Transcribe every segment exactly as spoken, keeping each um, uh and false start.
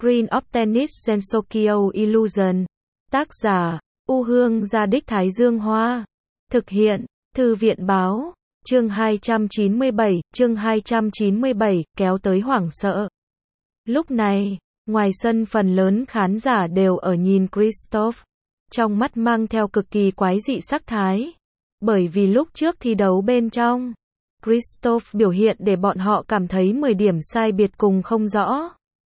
Green of Tennis Gensokyo Illusion. Tác giả, U Hương Gia Đích Thái Dương Hoa. Thực hiện, Thư viện Báo. Chương hai trăm chín mươi bảy, chương hai trăm chín mươi bảy, kéo tới hoảng sợ. Lúc này, ngoài sân phần lớn khán giả đều ở nhìn Christophe, trong mắt mang theo cực kỳ quái dị sắc thái. Bởi vì lúc trước thi đấu bên trong, Christophe biểu hiện để bọn họ cảm thấy mười điểm sai biệt cùng không rõ.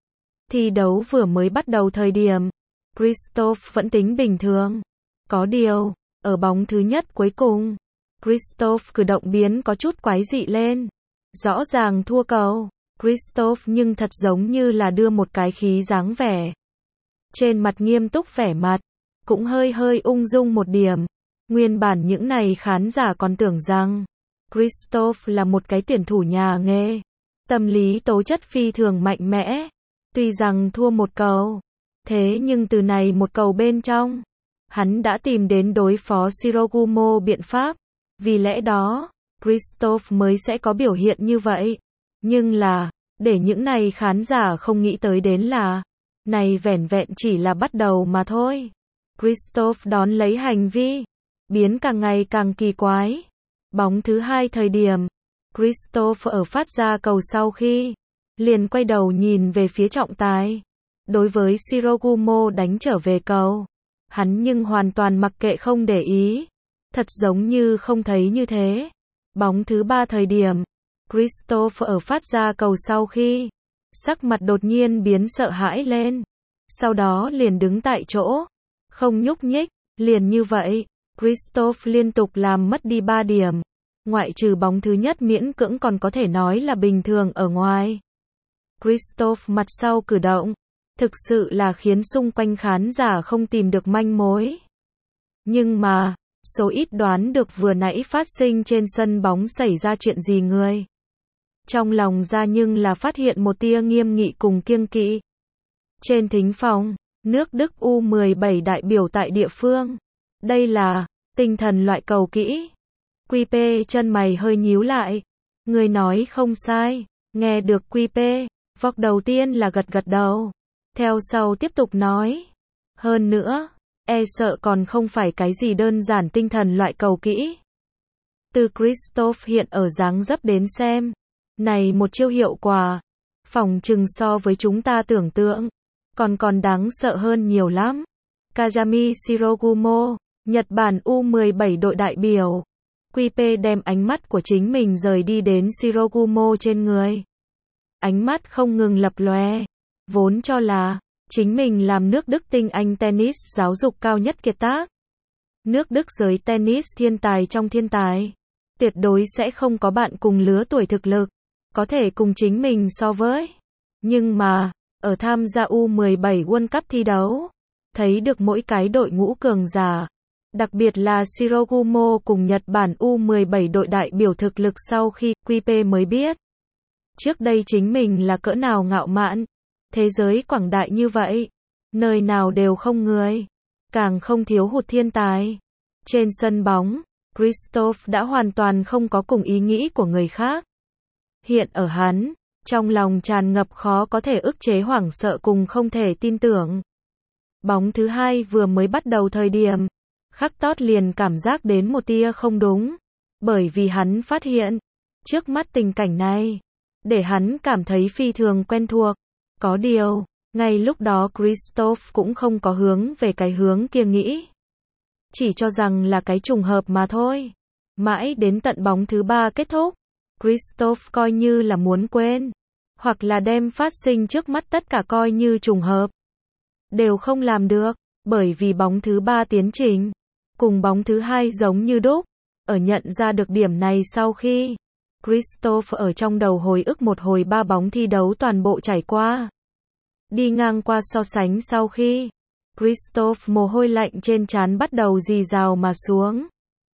Thi đấu vừa mới bắt đầu thời điểm, Christophe vẫn tính bình thường. Có điều, ở bóng thứ nhất cuối cùng, Christophe cử động biến có chút quái dị lên. Rõ ràng thua cầu, Christophe nhưng thật giống như là đưa một cái khí dáng vẻ. Trên mặt nghiêm túc vẻ mặt, cũng hơi hơi ung dung một điểm. Nguyên bản những này khán giả còn tưởng rằng Christophe là một cái tuyển thủ nhà nghề, tâm lý tố chất phi thường mạnh mẽ. Tuy rằng thua một cầu, thế nhưng từ này một cầu bên trong, hắn đã tìm đến đối phó Shirogumo biện pháp. Vì lẽ đó, Christophe mới sẽ có biểu hiện như vậy. Nhưng là, để những này khán giả không nghĩ tới đến là, này vẻn vẹn chỉ là bắt đầu mà thôi. Christophe đón lấy hành vi, biến càng ngày càng kỳ quái. Bóng thứ hai thời điểm, Christophe ở phát ra cầu sau khi, liền quay đầu nhìn về phía trọng tài. Đối với Shirogumo đánh trở về cầu, hắn nhưng hoàn toàn mặc kệ không để ý. Thật giống như không thấy như thế. Bóng thứ ba thời điểm, Christophe ở phát ra cầu sau khi, sắc mặt đột nhiên biến sợ hãi lên. Sau đó liền đứng tại chỗ, không nhúc nhích. Liền như vậy, Christophe liên tục làm mất đi ba điểm. Ngoại trừ bóng thứ nhất miễn cưỡng còn có thể nói là bình thường ở ngoài. Christophe mặt sau cử động, thực sự là khiến xung quanh khán giả không tìm được manh mối. Nhưng mà, số ít đoán được vừa nãy phát sinh trên sân bóng xảy ra chuyện gì người. Trong lòng ra nhưng là phát hiện một tia nghiêm nghị cùng kiêng kỵ. Trên thính phòng, nước Đức U mười bảy đại biểu tại địa phương. Đây là tinh thần loại cầu kỹ. quy pê chân mày hơi nhíu lại. Người nói không sai. Nghe được quy pê, vọc đầu tiên là gật gật đầu. Theo sau tiếp tục nói. Hơn nữa, e sợ còn không phải cái gì đơn giản tinh thần loại cầu kỹ. Từ Christophe hiện ở dáng dấp đến xem, này một chiêu hiệu quả, phỏng chừng so với chúng ta tưởng tượng, còn còn đáng sợ hơn nhiều lắm. Kazami Shirogumo, Nhật Bản U mười bảy đội đại biểu. quy pê đem ánh mắt của chính mình rời đi đến Shirogumo trên người. Ánh mắt không ngừng lập lòe, vốn cho là chính mình làm nước Đức tinh anh tennis giáo dục cao nhất kiệt tác. Nước Đức giới tennis thiên tài trong thiên tài. Tuyệt đối sẽ không có bạn cùng lứa tuổi thực lực, có thể cùng chính mình so với. Nhưng mà, ở tham gia U mười bảy World Cup thi đấu, thấy được mỗi cái đội ngũ cường giả. Đặc biệt là Shirogumo cùng Nhật Bản U mười bảy đội đại biểu thực lực sau khi quy pê mới biết. Trước đây chính mình là cỡ nào ngạo mạn. Thế giới quảng đại như vậy, nơi nào đều không người, càng không thiếu hụt thiên tài. Trên sân bóng, Christophe đã hoàn toàn không có cùng ý nghĩ của người khác. Hiện ở hắn, trong lòng tràn ngập khó có thể ức chế hoảng sợ cùng không thể tin tưởng. Bóng thứ hai vừa mới bắt đầu thời điểm, khắc tót liền cảm giác đến một tia không đúng. Bởi vì hắn phát hiện, trước mắt tình cảnh này, để hắn cảm thấy phi thường quen thuộc. Có điều, ngay lúc đó Christophe cũng không có hướng về cái hướng kia nghĩ. Chỉ cho rằng là cái trùng hợp mà thôi. Mãi đến tận bóng thứ ba kết thúc, Christophe coi như là muốn quên, hoặc là đem phát sinh trước mắt tất cả coi như trùng hợp. Đều không làm được, bởi vì bóng thứ ba tiến trình, cùng bóng thứ hai giống như đúc. Ở nhận ra được điểm này sau khi, Christophe ở trong đầu hồi ức một hồi ba bóng thi đấu toàn bộ trải qua. Đi ngang qua so sánh sau khi, Christophe mồ hôi lạnh trên trán bắt đầu rì rào mà xuống.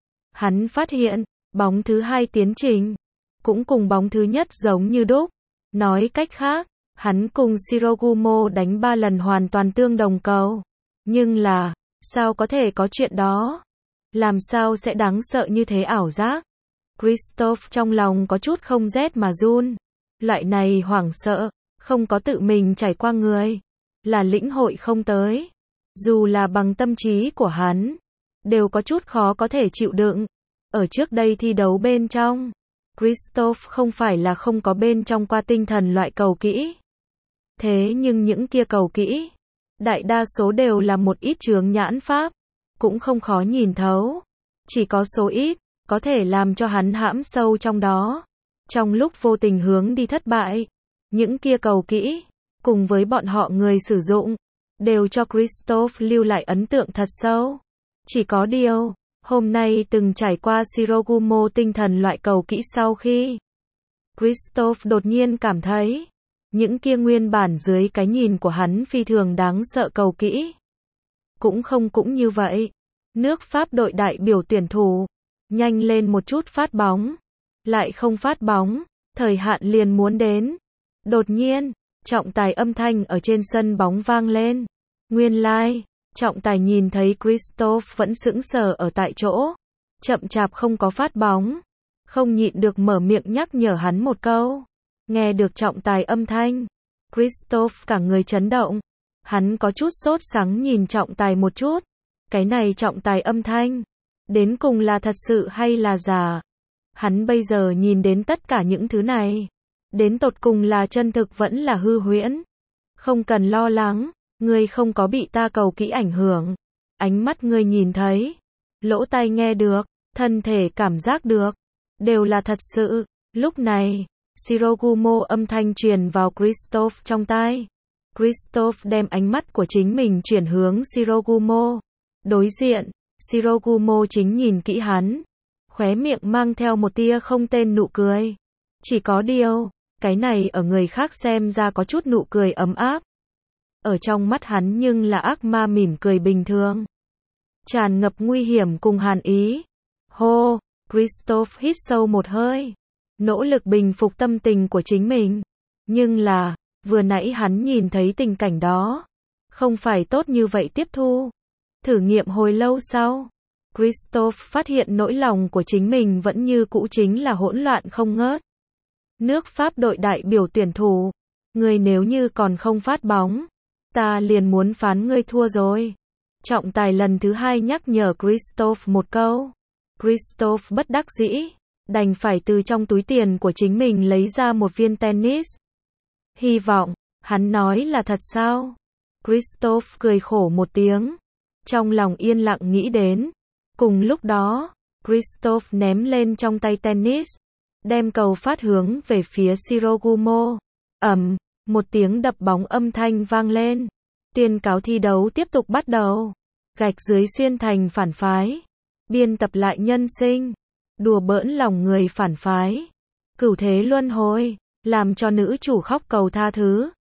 Hắn phát hiện, bóng thứ hai tiến trình, cũng cùng bóng thứ nhất giống như đúc. Nói cách khác, hắn cùng Shirogumo đánh ba lần hoàn toàn tương đồng cầu. Nhưng là, sao có thể có chuyện đó? Làm sao sẽ đáng sợ như thế ảo giác? Christophe trong lòng có chút không rét mà run. Loại này hoảng sợ, không có tự mình trải qua người, là lĩnh hội không tới. Dù là bằng tâm trí của hắn, đều có chút khó có thể chịu đựng. Ở trước đây thi đấu bên trong, Christophe không phải là không có bên trong qua tinh thần loại cầu kỹ. Thế nhưng những kia cầu kỹ, đại đa số đều là một ít chướng nhãn pháp, cũng không khó nhìn thấu. Chỉ có số ít, có thể làm cho hắn hãm sâu trong đó. Trong lúc vô tình hướng đi thất bại, những kia cầu kỹ, cùng với bọn họ người sử dụng, đều cho Christophe lưu lại ấn tượng thật sâu. Chỉ có điều, hôm nay từng trải qua Shirogumo tinh thần loại cầu kỹ sau khi, Christophe đột nhiên cảm thấy, những kia nguyên bản dưới cái nhìn của hắn phi thường đáng sợ cầu kỹ. Cũng không cũng như vậy. Nước Pháp đội đại biểu tuyển thủ, nhanh lên một chút phát bóng. Lại không phát bóng, thời hạn liền muốn đến. Đột nhiên, trọng tài âm thanh ở trên sân bóng vang lên. Nguyên lai, like, trọng tài nhìn thấy Christophe vẫn sững sờ ở tại chỗ, chậm chạp không có phát bóng, không nhịn được mở miệng nhắc nhở hắn một câu. Nghe được trọng tài âm thanh, Christophe cả người chấn động, hắn có chút sốt sắng nhìn trọng tài một chút. Cái này trọng tài âm thanh, đến cùng là thật sự hay là giả? Hắn bây giờ nhìn đến tất cả những thứ này, đến tột cùng là chân thực vẫn là hư huyễn. Không cần lo lắng, ngươi không có bị ta cầu kỹ ảnh hưởng. Ánh mắt ngươi nhìn thấy, lỗ tai nghe được, thân thể cảm giác được, đều là thật sự. Lúc này, Shirogumo âm thanh truyền vào Christophe trong tai. Christophe đem ánh mắt của chính mình chuyển hướng Shirogumo. Đối diện, Shirogumo chính nhìn kỹ hắn, khóe miệng mang theo một tia không tên nụ cười. Chỉ có điều, cái này ở người khác xem ra có chút nụ cười ấm áp. Ở trong mắt hắn nhưng là ác ma mỉm cười bình thường, tràn ngập nguy hiểm cùng hàn ý. Hô, Christophe hít sâu một hơi, nỗ lực bình phục tâm tình của chính mình. Nhưng là, vừa nãy hắn nhìn thấy tình cảnh đó, không phải tốt như vậy tiếp thu. Thử nghiệm hồi lâu sau, Christophe phát hiện nỗi lòng của chính mình vẫn như cũ chính là hỗn loạn không ngớt. Nước Pháp đội đại biểu tuyển thủ, ngươi nếu như còn không phát bóng, ta liền muốn phán ngươi thua rồi. Trọng tài lần thứ hai nhắc nhở Christophe một câu. Christophe bất đắc dĩ, đành phải từ trong túi tiền của chính mình lấy ra một viên tennis. Hy vọng, hắn nói là thật sao? Christophe cười khổ một tiếng, trong lòng yên lặng nghĩ đến. Cùng lúc đó, Christophe ném lên trong tay tennis, đem cầu phát hướng về phía Shirogumo. Ầm, một tiếng đập bóng âm thanh vang lên. Tuyên cáo thi đấu tiếp tục bắt đầu. Gạch dưới xuyên thành phản phái. Biên tập lại nhân sinh. Đùa bỡn lòng người phản phái. Cửu thế luân hồi, làm cho nữ chủ khóc cầu tha thứ.